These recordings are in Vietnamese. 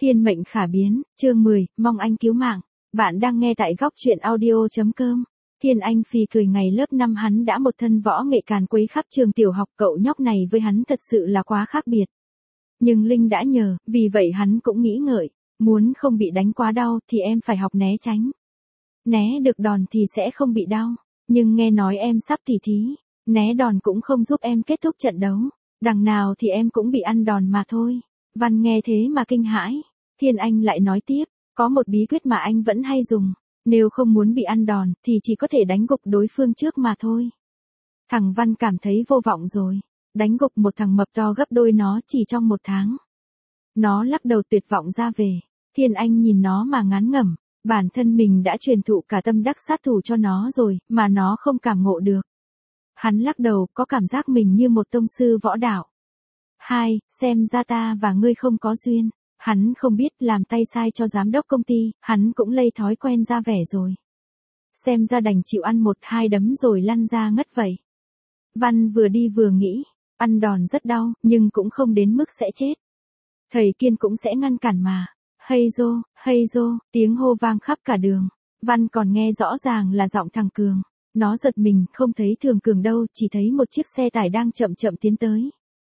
Thiên mệnh khả biến, chương 10, mong anh cứu mạng. Bạn đang nghe tại góc truyện audio.com. Thiên Anh phì cười ngày lớp 5 hắn đã một thân võ nghệ càn quấy khắp trường tiểu học, cậu nhóc này với hắn thật sự là quá khác biệt. Nhưng Linh đã nhờ, vì vậy hắn cũng nghĩ ngợi, muốn không bị đánh quá đau thì em phải học né tránh. Né được đòn thì sẽ không bị đau, nhưng nghe nói em sắp tỉ thí, né đòn cũng không giúp em kết thúc trận đấu, đằng nào thì em cũng bị ăn đòn mà thôi. Văn nghe thế mà kinh hãi. Thiên Anh lại nói tiếp, có một bí quyết mà anh vẫn hay dùng, nếu không muốn bị ăn đòn thì chỉ có thể đánh gục đối phương trước mà thôi. Thằng Văn cảm thấy vô vọng rồi, đánh gục một thằng mập to gấp đôi nó chỉ trong 1 tháng. Nó lắc đầu tuyệt vọng ra về. Thiên Anh nhìn nó mà ngán ngẩm, bản thân mình đã truyền thụ cả tâm đắc sát thủ cho nó rồi, mà nó không cảm ngộ được. Hắn lắc đầu, có cảm giác mình như một tông sư võ đạo. Xem ra ta và ngươi không có duyên. Hắn không biết làm tay sai cho giám đốc công ty, hắn cũng lây thói quen ra vẻ rồi. Xem ra đành chịu ăn 1-2 đấm rồi lăn ra ngất vậy. Văn vừa đi vừa nghĩ, ăn đòn rất đau, nhưng cũng không đến mức sẽ chết. Thầy Kiên cũng sẽ ngăn cản mà. Hay dô, tiếng hô vang khắp cả đường. Văn còn nghe rõ ràng là giọng thằng Cường. Nó giật mình, không thấy Thường Cường đâu, chỉ thấy một chiếc xe tải đang chậm chậm tiến tới.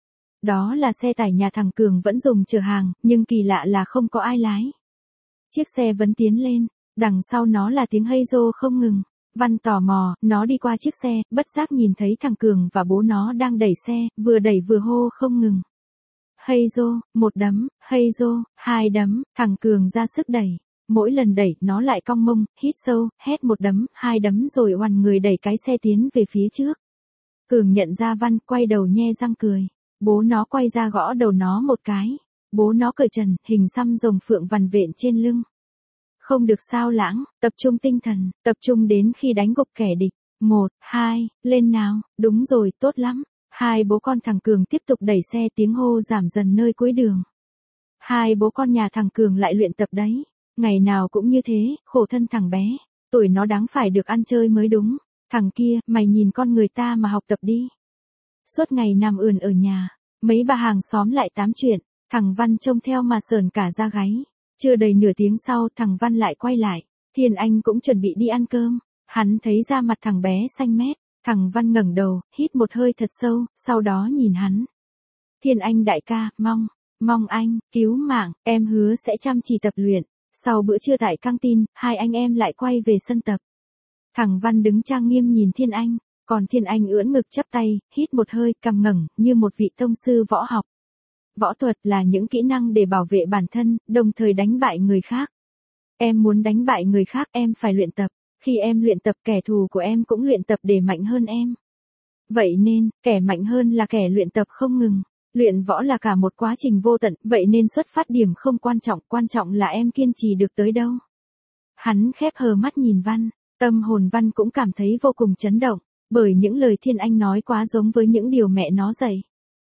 Đó là xe tải nhà thằng Cường vẫn dùng chở hàng, nhưng kỳ lạ là không có ai lái. Chiếc xe vẫn tiến lên, đằng sau nó là tiếng hay dô không ngừng. Văn tò mò, nó đi qua chiếc xe, bất giác nhìn thấy thằng Cường và bố nó đang đẩy xe, vừa đẩy vừa hô không ngừng. Hay dô, 1 đấm, hay dô, 2 đấm, thằng Cường ra sức đẩy. Mỗi lần đẩy, nó lại cong mông, hít sâu, hét 1 đấm, 2 đấm rồi oằn người đẩy cái xe tiến về phía trước. Cường nhận ra Văn, quay đầu nhe răng cười. Bố nó quay ra gõ đầu nó một cái. Bố nó cởi trần, hình xăm rồng phượng vằn vện trên lưng. Không được sao lãng, tập trung tinh thần, tập trung đến khi đánh gục kẻ địch. 1, 2, lên nào, đúng rồi, tốt lắm. Hai bố con thằng Cường tiếp tục đẩy xe, tiếng hô giảm dần nơi cuối đường. Hai bố con nhà thằng Cường lại luyện tập đấy. Ngày nào cũng như thế, khổ thân thằng bé. Tuổi nó đáng phải được ăn chơi mới đúng. Thằng kia, mày nhìn con người ta mà học tập đi. Suốt ngày nằm ườn ở nhà, mấy bà hàng xóm lại tám chuyện, thằng Văn trông theo mà sờn cả da gáy. Chưa đầy nửa tiếng sau, thằng Văn lại quay lại. Thiên Anh cũng chuẩn bị đi ăn cơm. Hắn thấy da mặt thằng bé xanh mét. Thằng Văn ngẩng đầu, hít một hơi thật sâu, sau đó nhìn hắn. Thiên Anh đại ca, mong anh, cứu mạng, em hứa sẽ chăm chỉ tập luyện. Sau bữa trưa tại căng tin, hai anh em lại quay về sân tập. Thằng Văn đứng trang nghiêm nhìn Thiên Anh, còn Thiên Anh ưỡn ngực chắp tay, hít một hơi, cằm ngẩng, như một vị tông sư võ học. Võ thuật là những kỹ năng để bảo vệ bản thân, đồng thời đánh bại người khác. Em muốn đánh bại người khác, em phải luyện tập. Khi em luyện tập, kẻ thù của em cũng luyện tập để mạnh hơn em. Vậy nên, kẻ mạnh hơn là kẻ luyện tập không ngừng. Luyện võ là cả một quá trình vô tận, vậy nên xuất phát điểm không quan trọng là em kiên trì được tới đâu. Hắn khép hờ mắt nhìn Văn, tâm hồn Văn cũng cảm thấy vô cùng chấn động, bởi những lời Thiên Anh nói quá giống với những điều mẹ nó dạy.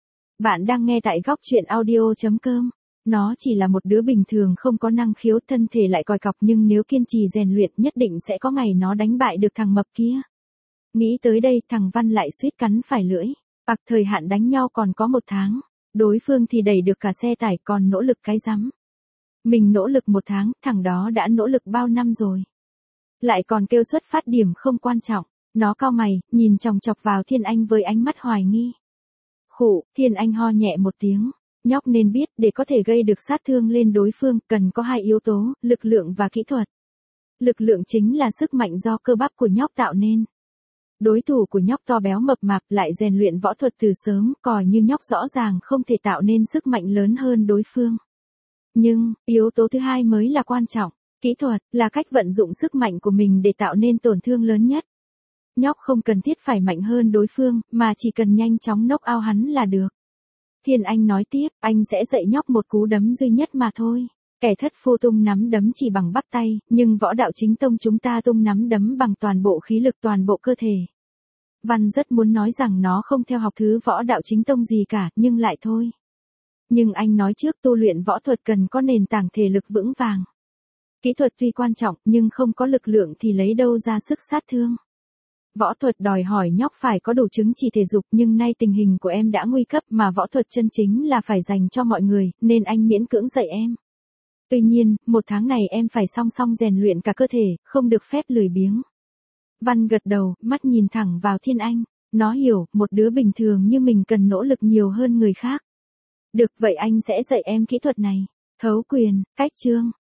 Bạn đang nghe tại góc truyện audio.com. Nó chỉ là một đứa bình thường không có năng khiếu, thân thể lại còi cọc, nhưng nếu kiên trì rèn luyện nhất định sẽ có ngày nó đánh bại được thằng mập kia. Nghĩ tới đây, thằng Văn lại suýt cắn phải lưỡi. Thời hạn đánh nhau còn có 1 tháng. Đối phương thì đẩy được cả xe tải, còn nỗ lực cái rắm. Mình nỗ lực 1 tháng, thằng đó đã nỗ lực bao năm rồi. Lại còn kêu xuất phát điểm không quan trọng. Nó cau mày, nhìn chòng chọc vào Thiên Anh với ánh mắt hoài nghi. Khụ, Thiên Anh ho nhẹ một tiếng. Nhóc nên biết, để có thể gây được sát thương lên đối phương, cần có 2 yếu tố, lực lượng và kỹ thuật. Lực lượng chính là sức mạnh do cơ bắp của nhóc tạo nên. Đối thủ của nhóc to béo mập mạp, lại rèn luyện võ thuật từ sớm, coi như nhóc rõ ràng không thể tạo nên sức mạnh lớn hơn đối phương. Nhưng, yếu tố thứ 2 mới là quan trọng. Kỹ thuật, là cách vận dụng sức mạnh của mình để tạo nên tổn thương lớn nhất. Nhóc không cần thiết phải mạnh hơn đối phương, mà chỉ cần nhanh chóng knock out hắn là được. Thiên Anh nói tiếp, anh sẽ dạy nhóc một cú đấm duy nhất mà thôi. Kẻ thất phu tung nắm đấm chỉ bằng bắp tay, nhưng võ đạo chính tông chúng ta tung nắm đấm bằng toàn bộ khí lực, toàn bộ cơ thể. Văn rất muốn nói rằng nó không theo học thứ võ đạo chính tông gì cả, nhưng lại thôi. Nhưng anh nói trước, tu luyện võ thuật cần có nền tảng thể lực vững vàng. Kỹ thuật tuy quan trọng, nhưng không có lực lượng thì lấy đâu ra sức sát thương. Võ thuật đòi hỏi nhóc phải có đủ chứng chỉ thể dục, nhưng nay tình hình của em đã nguy cấp, mà võ thuật chân chính là phải dành cho mọi người, nên anh miễn cưỡng dạy em. Tuy nhiên, 1 tháng này em phải song song rèn luyện cả cơ thể, không được phép lười biếng. Văn gật đầu, mắt nhìn thẳng vào Thiên Anh. Nó hiểu, một đứa bình thường như mình cần nỗ lực nhiều hơn người khác. Được, vậy anh sẽ dạy em kỹ thuật này. Thấu quyền, cách chương.